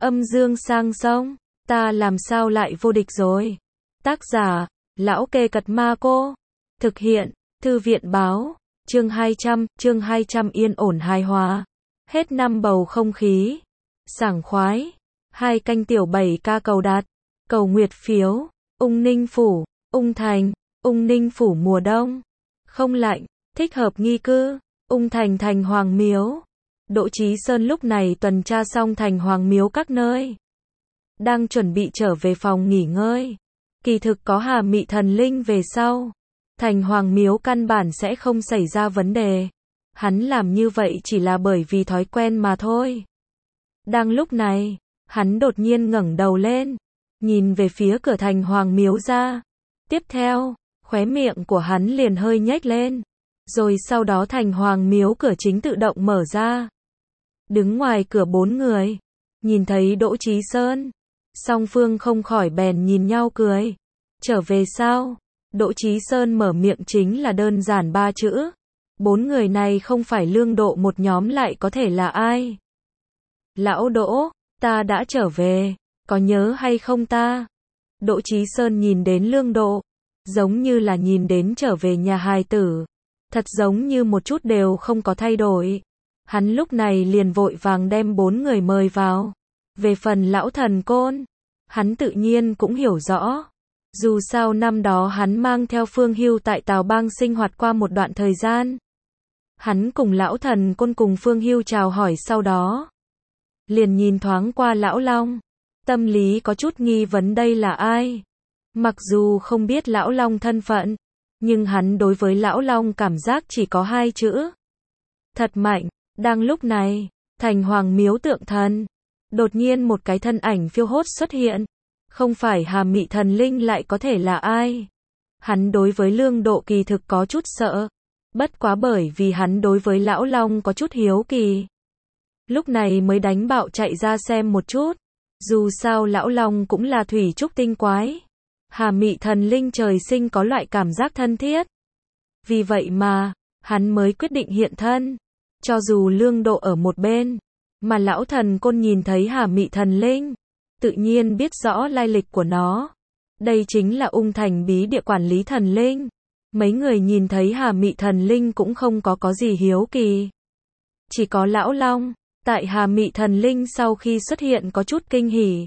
Âm dương sang sông, ta làm sao lại vô địch rồi. Tác giả, Lão Kê Cật Ma Cô. Thực hiện, Thư viện Báo. Chương 200 yên ổn hài hòa. Hết năm bầu không khí. Sảng khoái. 2 canh tiểu 7 ca cầu đạt. Cầu nguyệt phiếu. Ung Ninh Phủ, Ung Thành, Ung Ninh Phủ mùa đông. Không lạnh, thích hợp nghi cư. Ung Thành thành Hoàng Miếu. Đỗ Chí Sơn lúc này tuần tra xong thành Hoàng Miếu các nơi. Đang chuẩn bị trở về phòng nghỉ ngơi. Kỳ thực có Hà Mị Thần Linh về sau. Thành Hoàng Miếu căn bản sẽ không xảy ra vấn đề. Hắn làm như vậy chỉ là bởi vì thói quen mà thôi. Đang lúc này, hắn đột nhiên ngẩng đầu lên. Nhìn về phía cửa thành Hoàng Miếu ra. Tiếp theo, khóe miệng của hắn liền hơi nhếch lên. Rồi sau đó thành Hoàng Miếu cửa chính tự động mở ra. Đứng ngoài cửa 4 người. Nhìn thấy Đỗ Chí Sơn. Song phương không khỏi bèn nhìn nhau cười. Trở về sao? Đỗ Chí Sơn mở miệng chính là đơn giản 3 chữ. 4 người này không phải Lương Độ một nhóm lại có thể là ai? Lão Đỗ, ta đã trở về. Có nhớ hay không ta? Đỗ Chí Sơn nhìn đến Lương Độ. Giống như là nhìn đến trở về nhà hài tử. Thật giống như một chút đều không có thay đổi. Hắn lúc này liền vội vàng đem 4 người mời vào. Về phần lão thần côn, hắn tự nhiên cũng hiểu rõ. Dù sao năm đó hắn mang theo Phương Hưu tại Tào Bang sinh hoạt qua một đoạn thời gian. Hắn cùng lão thần côn cùng Phương Hưu chào hỏi sau đó. Liền nhìn thoáng qua lão Long. Tâm lý có chút nghi vấn đây là ai. Mặc dù không biết lão Long thân phận. Nhưng hắn đối với lão Long cảm giác chỉ có 2 chữ. Thật mạnh. Đang lúc này, thành Hoàng Miếu tượng thần. Đột nhiên một cái thân ảnh phiêu hốt xuất hiện. Không phải Hà Mị Thần Linh lại có thể là ai. Hắn đối với Lương Độ kỳ thực có chút sợ. Bất quá bởi vì hắn đối với lão Long có chút hiếu kỳ. Lúc này mới đánh bạo chạy ra xem một chút. Dù sao lão Long cũng là thủy trúc tinh quái. Hà Mị Thần Linh trời sinh có loại cảm giác thân thiết. Vì vậy mà, hắn mới quyết định hiện thân. Cho dù Lương Độ ở một bên, mà lão thần côn nhìn thấy Hà Mị Thần Linh, tự nhiên biết rõ lai lịch của nó. Đây chính là Ung Thành bí địa quản lý thần linh. Mấy người nhìn thấy Hà Mị Thần Linh cũng không có gì hiếu kỳ. Chỉ có lão Long, tại Hà Mị Thần Linh sau khi xuất hiện có chút kinh hỉ.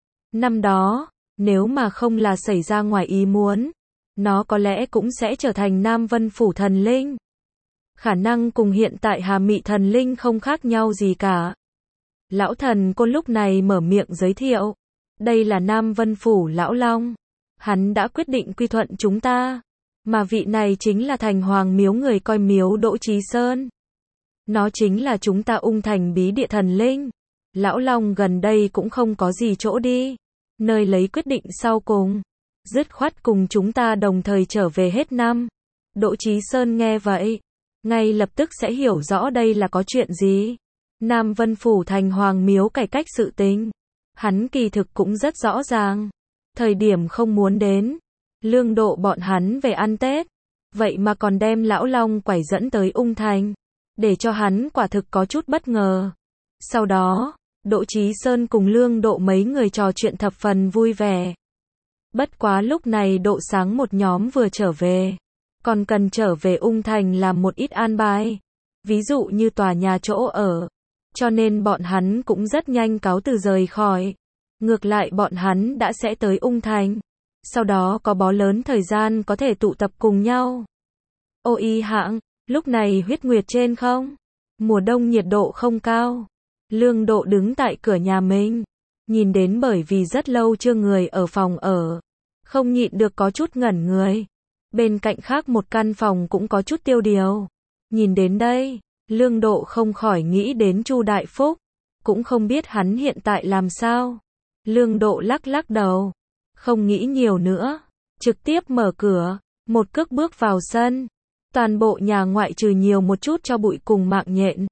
Năm đó, nếu mà không là xảy ra ngoài ý muốn, nó có lẽ cũng sẽ trở thành Nam Vân Phủ Thần Linh. Khả năng cùng hiện tại Hà Mị Thần Linh không khác nhau gì cả. Lão thần côn lúc này mở miệng giới thiệu. Đây là Nam Vân Phủ lão Long. Hắn đã quyết định quy thuận chúng ta. Mà vị này chính là thành Hoàng Miếu người coi miếu Đỗ Chí Sơn. Nó chính là chúng ta Ung Thành bí địa thần linh. Lão Long gần đây cũng không có gì chỗ đi. Nơi lấy quyết định sau cùng. Dứt khoát cùng chúng ta đồng thời trở về hết năm. Đỗ Chí Sơn nghe vậy. Ngay lập tức sẽ hiểu rõ đây là có chuyện gì. Nam Vân Phủ thành Hoàng Miếu cải cách sự tình. Hắn kỳ thực cũng rất rõ ràng. Thời điểm không muốn đến. Lương Độ bọn hắn về ăn Tết. Vậy mà còn đem lão Long quẩy dẫn tới Ung Thành. Để cho hắn quả thực có chút bất ngờ. Sau đó, Đỗ Chí Sơn cùng Lương Độ mấy người trò chuyện thập phần vui vẻ. Bất quá lúc này Độ Sáng một nhóm vừa trở về. Còn cần trở về Ung Thành làm một ít an bài. Ví dụ như tòa nhà chỗ ở. Cho nên bọn hắn cũng rất nhanh cáo từ rời khỏi. Ngược lại bọn hắn đã sẽ tới Ung Thành. Sau đó có bó lớn thời gian có thể tụ tập cùng nhau. Ô y hạng, lúc này huyết nguyệt trên không? Mùa đông nhiệt độ không cao. Lương Độ đứng tại cửa nhà mình. Nhìn đến bởi vì rất lâu chưa người ở phòng ở. Không nhịn được có chút ngẩn người. Bên cạnh khác một căn phòng cũng có chút tiêu điều. Nhìn đến đây, Lương Độ không khỏi nghĩ đến Chu Đại Phúc. Cũng không biết hắn hiện tại làm sao. Lương Độ lắc đầu. Không nghĩ nhiều nữa. Trực tiếp mở cửa. Một cước bước vào sân. Toàn bộ nhà ngoại trừ nhiều một chút cho bụi cùng mạng nhện.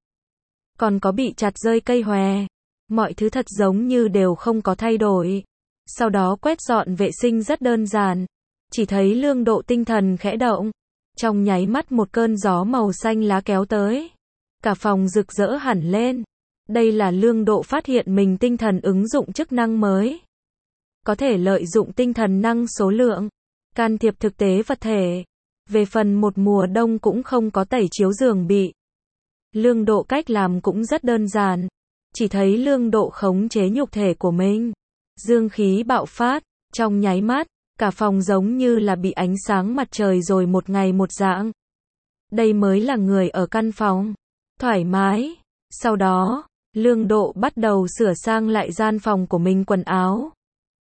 Còn có bị chặt rơi cây hòe. Mọi thứ thật giống như đều không có thay đổi. Sau đó quét dọn vệ sinh rất đơn giản. Chỉ thấy Lương Độ tinh thần khẽ động. Trong nháy mắt một cơn gió màu xanh lá kéo tới. Cả phòng rực rỡ hẳn lên. Đây là Lương Độ phát hiện mình tinh thần ứng dụng chức năng mới. Có thể lợi dụng tinh thần năng số lượng, can thiệp thực tế vật thể. Về phần một mùa đông cũng không có tẩy chiếu giường bị. Lương Độ cách làm cũng rất đơn giản. Chỉ thấy Lương Độ khống chế nhục thể của mình. Dương khí bạo phát, trong nháy mắt, cả phòng giống như là bị ánh sáng mặt trời rồi một ngày một dạng. Đây mới là người ở căn phòng. Thoải mái. Sau đó, Lương Độ bắt đầu sửa sang lại gian phòng của mình quần áo.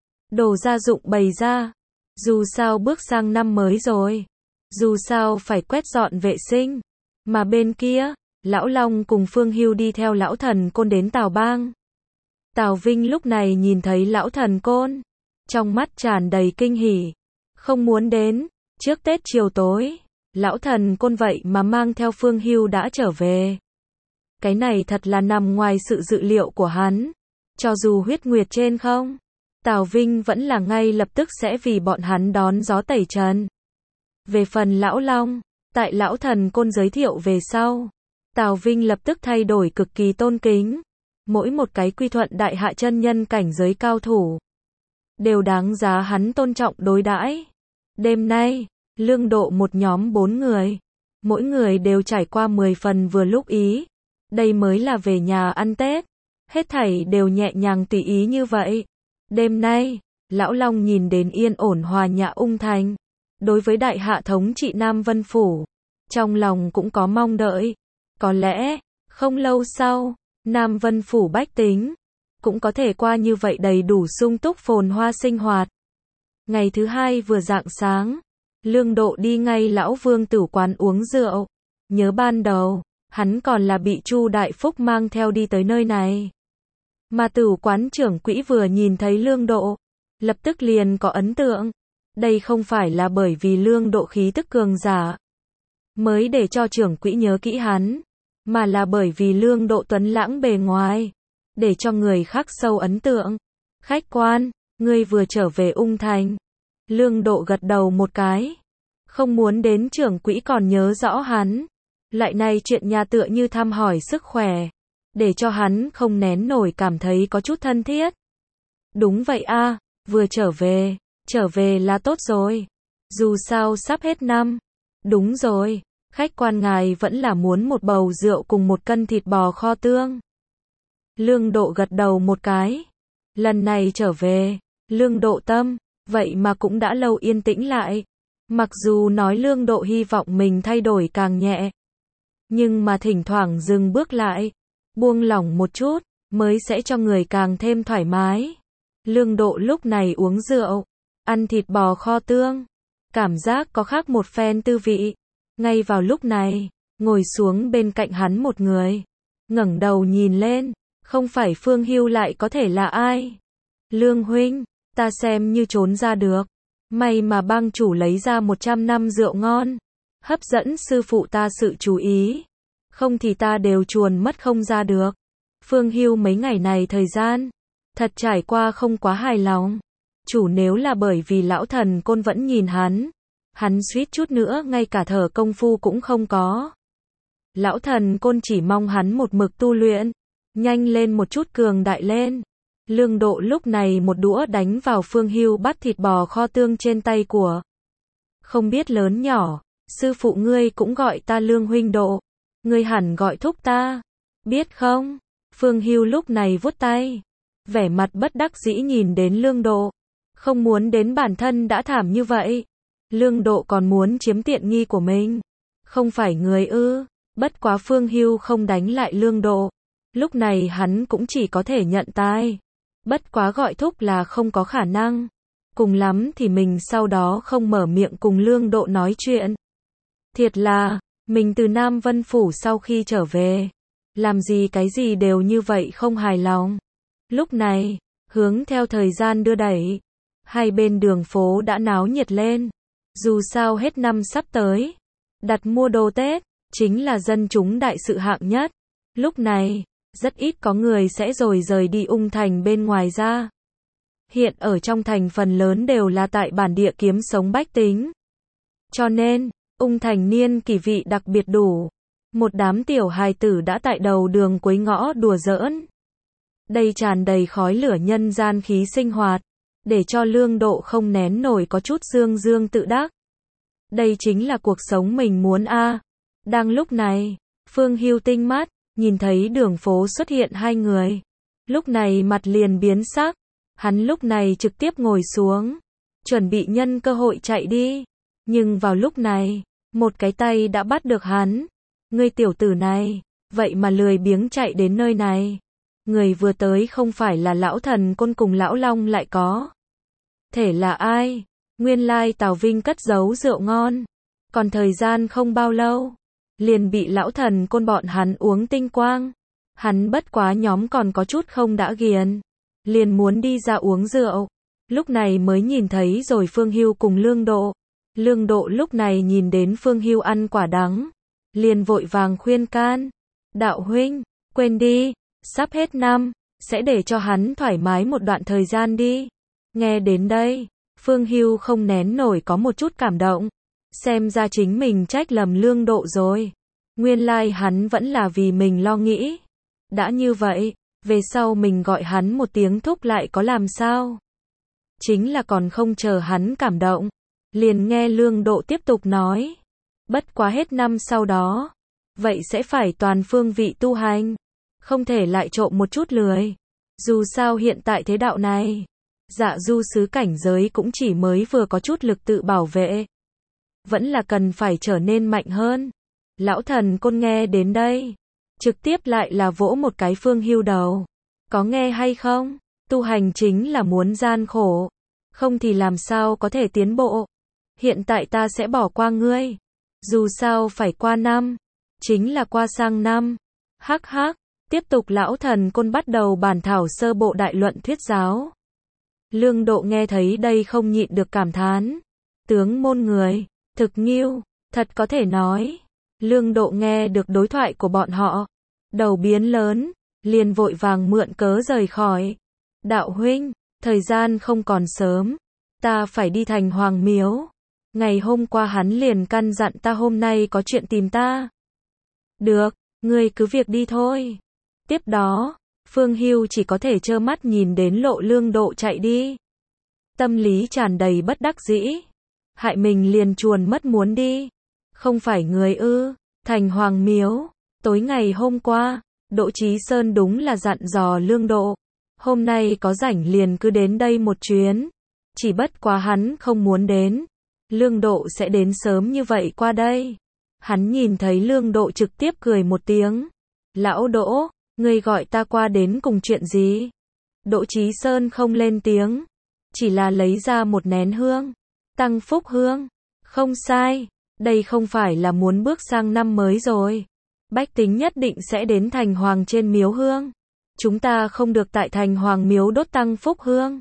Đồ gia dụng bày ra. Dù sao bước sang năm mới rồi. Dù sao phải quét dọn vệ sinh. Mà bên kia, Lão Long cùng Phương Hưu đi theo Lão Thần Côn đến Tào Bang. Tào Vinh lúc này nhìn thấy Lão Thần Côn. Trong mắt tràn đầy kinh hỉ. Không muốn đến. Trước Tết chiều tối, Lão Thần Côn vậy mà mang theo Phương Hưu đã trở về. Cái này thật là nằm ngoài sự dự liệu của hắn. Cho dù huyết nguyệt trên không, Tào Vinh vẫn là ngay lập tức sẽ vì bọn hắn đón gió tẩy trần. Về phần Lão Long, tại Lão Thần Côn giới thiệu về sau, Tào Vinh lập tức thay đổi cực kỳ tôn kính. Mỗi một cái quy thuận đại hạ chân nhân cảnh giới cao thủ, đều đáng giá hắn tôn trọng đối đãi. Đêm nay, Lương Độ một nhóm 4 người. Mỗi người đều trải qua 10 phần vừa lúc ý. Đây mới là về nhà ăn Tết. Hết thảy đều nhẹ nhàng tùy ý như vậy. Đêm nay, Lão Long nhìn đến yên ổn hòa nhã Ung Thành. Đối với đại hạ thống trị Nam Vân Phủ, trong lòng cũng có mong đợi. Có lẽ, không lâu sau, Nam Vân Phủ bách tính cũng có thể qua như vậy đầy đủ sung túc phồn hoa sinh hoạt. Ngày thứ hai vừa rạng sáng, Lương Độ đi ngay Lão Vương tử quán uống rượu. Nhớ ban đầu, hắn còn là bị Chu Đại Phúc mang theo đi tới nơi này. Mà tử quán trưởng quỹ vừa nhìn thấy Lương Độ, lập tức liền có ấn tượng. Đây không phải là bởi vì Lương Độ khí tức cường giả mới để cho trưởng quỹ nhớ kỹ hắn, mà là bởi vì Lương Độ tuấn lãng bề ngoài, để cho người khác sâu ấn tượng. Khách quan, ngươi vừa trở về Ung Thành. Lương Độ gật đầu một cái. Không muốn đến trưởng quỹ còn nhớ rõ hắn. Lại này chuyện nhà tựa như thăm hỏi sức khỏe, để cho hắn không nén nổi cảm thấy có chút thân thiết. Đúng vậy a, vừa trở về là tốt rồi. Dù sao sắp hết năm. Đúng rồi, khách quan ngài vẫn là muốn một bầu rượu cùng một cân thịt bò kho tương. Lương Độ gật đầu một cái. Lần này trở về, Lương Độ tâm, vậy mà cũng đã lâu yên tĩnh lại. Mặc dù nói Lương Độ hy vọng mình thay đổi càng nhẹ, nhưng mà thỉnh thoảng dừng bước lại, buông lỏng một chút, mới sẽ cho người càng thêm thoải mái. Lương Độ lúc này uống rượu, ăn thịt bò kho tương, cảm giác có khác một phen tư vị. Ngay vào lúc này, ngồi xuống bên cạnh hắn một người, ngẩng đầu nhìn lên, không phải Phương Hưu lại có thể là ai? Lương huynh, ta xem như trốn ra được. May mà bang chủ lấy ra 100 năm rượu ngon, hấp dẫn sư phụ ta sự chú ý. Không thì ta đều chuồn mất không ra được. Phương Hưu mấy ngày này thời gian, thật trải qua không quá hài lòng. Chủ nếu là bởi vì Lão Thần Côn vẫn nhìn hắn suýt chút nữa ngay cả thở công phu cũng không có. Lão Thần Côn chỉ mong hắn một mực tu luyện, nhanh lên một chút cường đại lên. Lương Độ lúc này một đũa đánh vào Phương Hưu bát thịt bò kho tương trên tay của. Không biết lớn nhỏ, sư phụ ngươi cũng gọi ta Lương huynh Độ, ngươi hẳn gọi thúc ta, biết không? Phương Hưu lúc này vuốt tay, vẻ mặt bất đắc dĩ nhìn đến Lương Độ, không muốn đến bản thân đã thảm như vậy. Lương Độ còn muốn chiếm tiện nghi của mình, không phải người ư? Bất quá Phương Hưu không đánh lại Lương Độ, lúc này hắn cũng chỉ có thể nhận tai. Bất quá gọi thúc là không có khả năng. Cùng lắm thì mình sau đó không mở miệng cùng Lương Độ nói chuyện. Thiệt là, mình từ Nam Vân Phủ sau khi trở về, làm gì cái gì đều như vậy không hài lòng. Lúc này, hướng theo thời gian đưa đẩy, hai bên đường phố đã náo nhiệt lên. Dù sao hết năm sắp tới, đặt mua đồ Tết, chính là dân chúng đại sự hạng nhất. Lúc này, rất ít có người sẽ rồi rời đi Ung Thành bên ngoài ra. Hiện ở trong thành phần lớn đều là tại bản địa kiếm sống bách tính. Cho nên, Ung Thành niên kỷ vị đặc biệt đủ. Một đám tiểu hài tử đã tại đầu đường cuối ngõ đùa giỡn. Đây tràn đầy khói lửa nhân gian khí sinh hoạt, để cho Lương Độ không nén nổi có chút dương dương tự đắc. Đây chính là cuộc sống mình muốn a. Đang lúc này, Phương Hưu tinh mắt, nhìn thấy đường phố xuất hiện hai người. Lúc này mặt liền biến sắc, hắn lúc này trực tiếp ngồi xuống, chuẩn bị nhân cơ hội chạy đi. Nhưng vào lúc này, một cái tay đã bắt được hắn. Ngươi tiểu tử này, vậy mà lười biếng chạy đến nơi này. Người vừa tới không phải là lão thần côn cùng lão long lại có thể là ai? Nguyên lai Tào Vinh cất giấu rượu ngon. Còn thời gian không bao lâu, liền bị lão thần côn bọn hắn uống tinh quang. Hắn bất quá nhóm còn có chút không đã ghiền, liền muốn đi ra uống rượu. Lúc này mới nhìn thấy rồi Phương Hưu cùng Lương Độ. Lương Độ lúc này nhìn đến Phương Hưu ăn quả đắng, liền vội vàng khuyên can. Đạo huynh, quên đi, sắp hết năm, sẽ để cho hắn thoải mái một đoạn thời gian đi. Nghe đến đây, Phương Hưu không nén nổi có một chút cảm động. Xem ra chính mình trách lầm Lương Độ rồi. Nguyên lai hắn vẫn là vì mình lo nghĩ. Đã như vậy, về sau mình gọi hắn một tiếng thúc lại có làm sao? Chính là còn không chờ hắn cảm động, liền nghe Lương Độ tiếp tục nói. Bất quá hết năm sau đó, vậy sẽ phải toàn phương vị tu hành. Không thể lại trộm một chút lười. Dù sao hiện tại thế đạo này, Dạ Du sứ cảnh giới cũng chỉ mới vừa có chút lực tự bảo vệ. Vẫn là cần phải trở nên mạnh hơn. Lão thần côn nghe đến đây, trực tiếp lại là vỗ một cái Phương Hưu đầu. Có nghe hay không? Tu hành chính là muốn gian khổ, không thì làm sao có thể tiến bộ. Hiện tại ta sẽ bỏ qua ngươi. Dù sao phải qua năm, chính là qua sang năm. Hắc hắc, tiếp tục lão thần côn bắt đầu bản thảo sơ bộ đại luận thuyết giáo. Lương Độ nghe thấy đây không nhịn được cảm thán. Tướng môn người, thực nghiêu, thật có thể nói. Lương Độ nghe được đối thoại của bọn họ, đầu biến lớn, liền vội vàng mượn cớ rời khỏi. Đạo huynh, thời gian không còn sớm, ta phải đi thành Hoàng Miếu. Ngày hôm qua hắn liền căn dặn ta hôm nay có chuyện tìm ta. Được, ngươi cứ việc đi thôi. Tiếp đó, Phương Hưu chỉ có thể trơ mắt nhìn đến lộ Lương Độ chạy đi. Tâm lý tràn đầy bất đắc dĩ. Hại mình liền chuồn mất muốn đi. Không phải người ư? Thành Hoàng Miếu. Tối ngày hôm qua, Đỗ Chí Sơn đúng là dặn dò Lương Độ. Hôm nay có rảnh liền cứ đến đây một chuyến. Chỉ bất quá hắn không muốn đến. Lương Độ sẽ đến sớm như vậy qua đây. Hắn nhìn thấy Lương Độ trực tiếp cười một tiếng. Lão Đỗ, ngươi gọi ta qua đến cùng chuyện gì? Đỗ Chí Sơn không lên tiếng, chỉ là lấy ra một nén hương. Tăng phúc hương. Không sai, đây không phải là muốn bước sang năm mới rồi. Bách tính nhất định sẽ đến thành hoàng trên miếu hương. Chúng ta không được tại thành hoàng miếu đốt tăng phúc hương,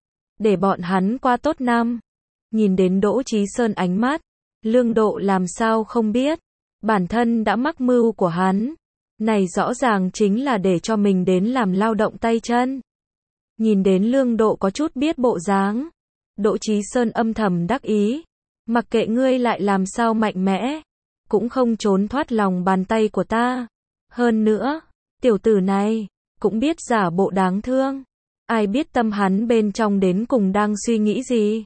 để bọn hắn qua tốt năm. Nhìn đến Đỗ Chí Sơn ánh mắt, Lương Độ làm sao không biết. Bản thân đã mắc mưu của hắn. Này rõ ràng chính là để cho mình đến làm lao động tay chân. Nhìn đến Lương Độ có chút biết bộ dáng, Đỗ Chí Sơn âm thầm đắc ý. Mặc kệ ngươi lại làm sao mạnh mẽ, cũng không trốn thoát lòng bàn tay của ta. Hơn nữa, tiểu tử này, cũng biết giả bộ đáng thương. Ai biết tâm hắn bên trong đến cùng đang suy nghĩ gì.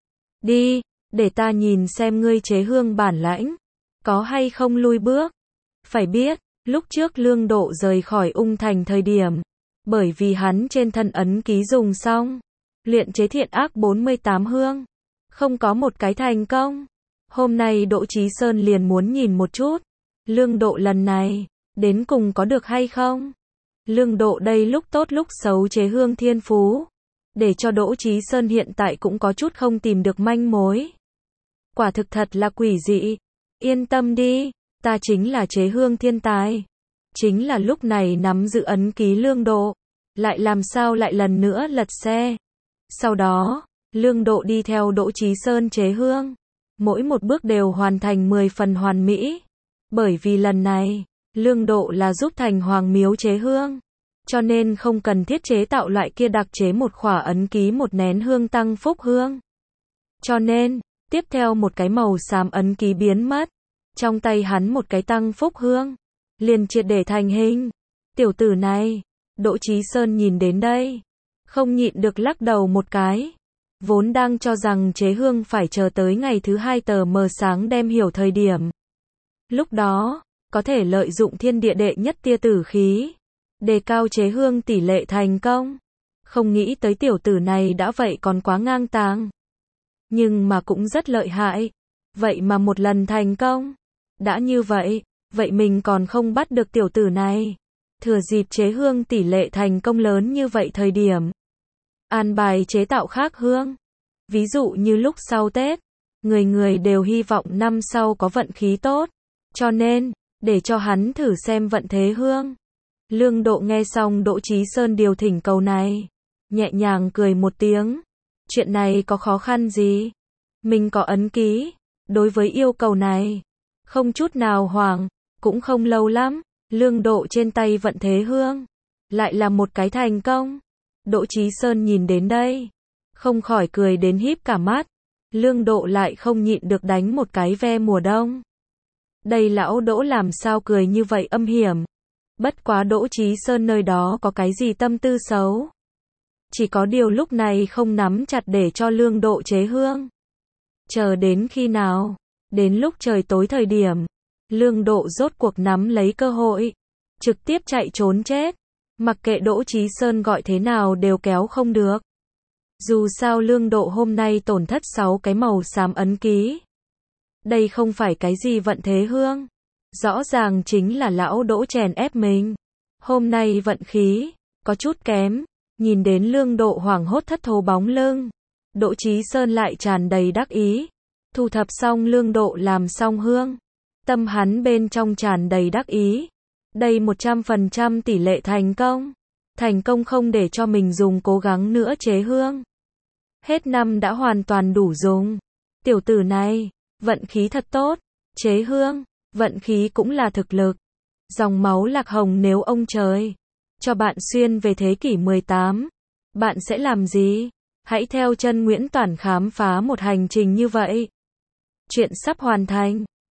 Đi, để ta nhìn xem ngươi chế hương bản lãnh, có hay không lui bước. Phải biết, lúc trước Lương Độ rời khỏi Ung Thành thời điểm, bởi vì hắn trên thân ấn ký dùng xong, luyện chế thiện ác 48 hương, không có một cái thành công. Hôm nay Đỗ Chí Sơn liền muốn nhìn một chút, Lương Độ lần này, đến cùng có được hay không. Lương Độ đây lúc tốt lúc xấu chế hương thiên phú, để cho Đỗ Chí Sơn hiện tại cũng có chút không tìm được manh mối. Quả thực thật là quỷ dị. Yên tâm đi, ta chính là chế hương thiên tài. Chính là lúc này nắm giữ ấn ký Lương Độ, lại làm sao lại lần nữa lật xe. Sau đó, Lương Độ đi theo Đỗ Chí Sơn chế hương, mỗi một bước đều hoàn thành 10 phần hoàn mỹ. Bởi vì lần này, Lương Độ là giúp thành hoàng miếu chế hương, cho nên không cần thiết chế tạo loại kia đặc chế một khỏa ấn ký một nén hương tăng phúc hương. Cho nên, tiếp theo một cái màu xám ấn ký biến mất, Trong tay hắn một cái tăng phúc hương, liền triệt để thành hình. Tiểu tử này, Đỗ Chí Sơn nhìn đến đây, không nhịn được lắc đầu một cái. Vốn đang cho rằng chế hương phải chờ tới ngày thứ 2 tờ mờ sáng đem hiểu thời điểm. Lúc đó, có thể lợi dụng thiên địa đệ nhất tia tử khí, đề cao chế hương tỷ lệ thành công. Không nghĩ tới tiểu tử này đã vậy còn quá ngang tàng. Nhưng mà cũng rất lợi hại. Vậy mà một lần thành công. Đã như vậy, vậy mình còn không bắt được tiểu tử này. Thừa dịp chế hương tỷ lệ thành công lớn như vậy thời điểm. An bài chế tạo khác hương. Ví dụ như lúc sau Tết, người người đều hy vọng năm sau có vận khí tốt. Cho nên, để cho hắn thử xem vận thế hương. Lương Độ nghe xong Đỗ Chí Sơn điều thỉnh cầu này, nhẹ nhàng cười một tiếng. Chuyện này có khó khăn gì? Mình có ấn ký. Đối với yêu cầu này, không chút nào hoảng, cũng không lâu lắm. Lương Độ trên tay vận thế hương, lại là một cái thành công. Đỗ Chí Sơn nhìn đến đây, không khỏi cười đến híp cả mắt. Lương Độ lại không nhịn được đánh một cái ve mùa đông. Đây lão Đỗ làm sao cười như vậy âm hiểm. Bất quá Đỗ Chí Sơn nơi đó có cái gì tâm tư xấu. Chỉ có điều lúc này không nắm chặt để cho Lương Độ chế hương. Chờ đến khi nào? Đến lúc trời tối thời điểm, Lương Độ rốt cuộc nắm lấy cơ hội, trực tiếp chạy trốn chết. Mặc kệ Đỗ Chí Sơn gọi thế nào đều kéo không được. Dù sao Lương Độ hôm nay tổn thất 6 cái màu xám ấn ký. Đây không phải cái gì vận thế hương. Rõ ràng chính là lão Đỗ chèn ép mình. Hôm nay vận khí, có chút kém. Nhìn đến Lương Độ hoảng hốt thất thố bóng lưng. Đỗ Chí Sơn lại tràn đầy đắc ý. Thu thập xong Lương Độ làm xong hương. Tâm hắn bên trong tràn đầy đắc ý. Đây 100% tỷ lệ thành công. Thành công không để cho mình dùng cố gắng nữa chế hương. Hết năm đã hoàn toàn đủ dùng. Tiểu tử này, vận khí thật tốt. Chế hương, vận khí cũng là thực lực. Dòng máu Lạc Hồng nếu ông trời cho bạn xuyên về thế kỷ 18, bạn sẽ làm gì? Hãy theo chân Nguyễn Toản khám phá một hành trình như vậy. Chuyện sắp hoàn thành.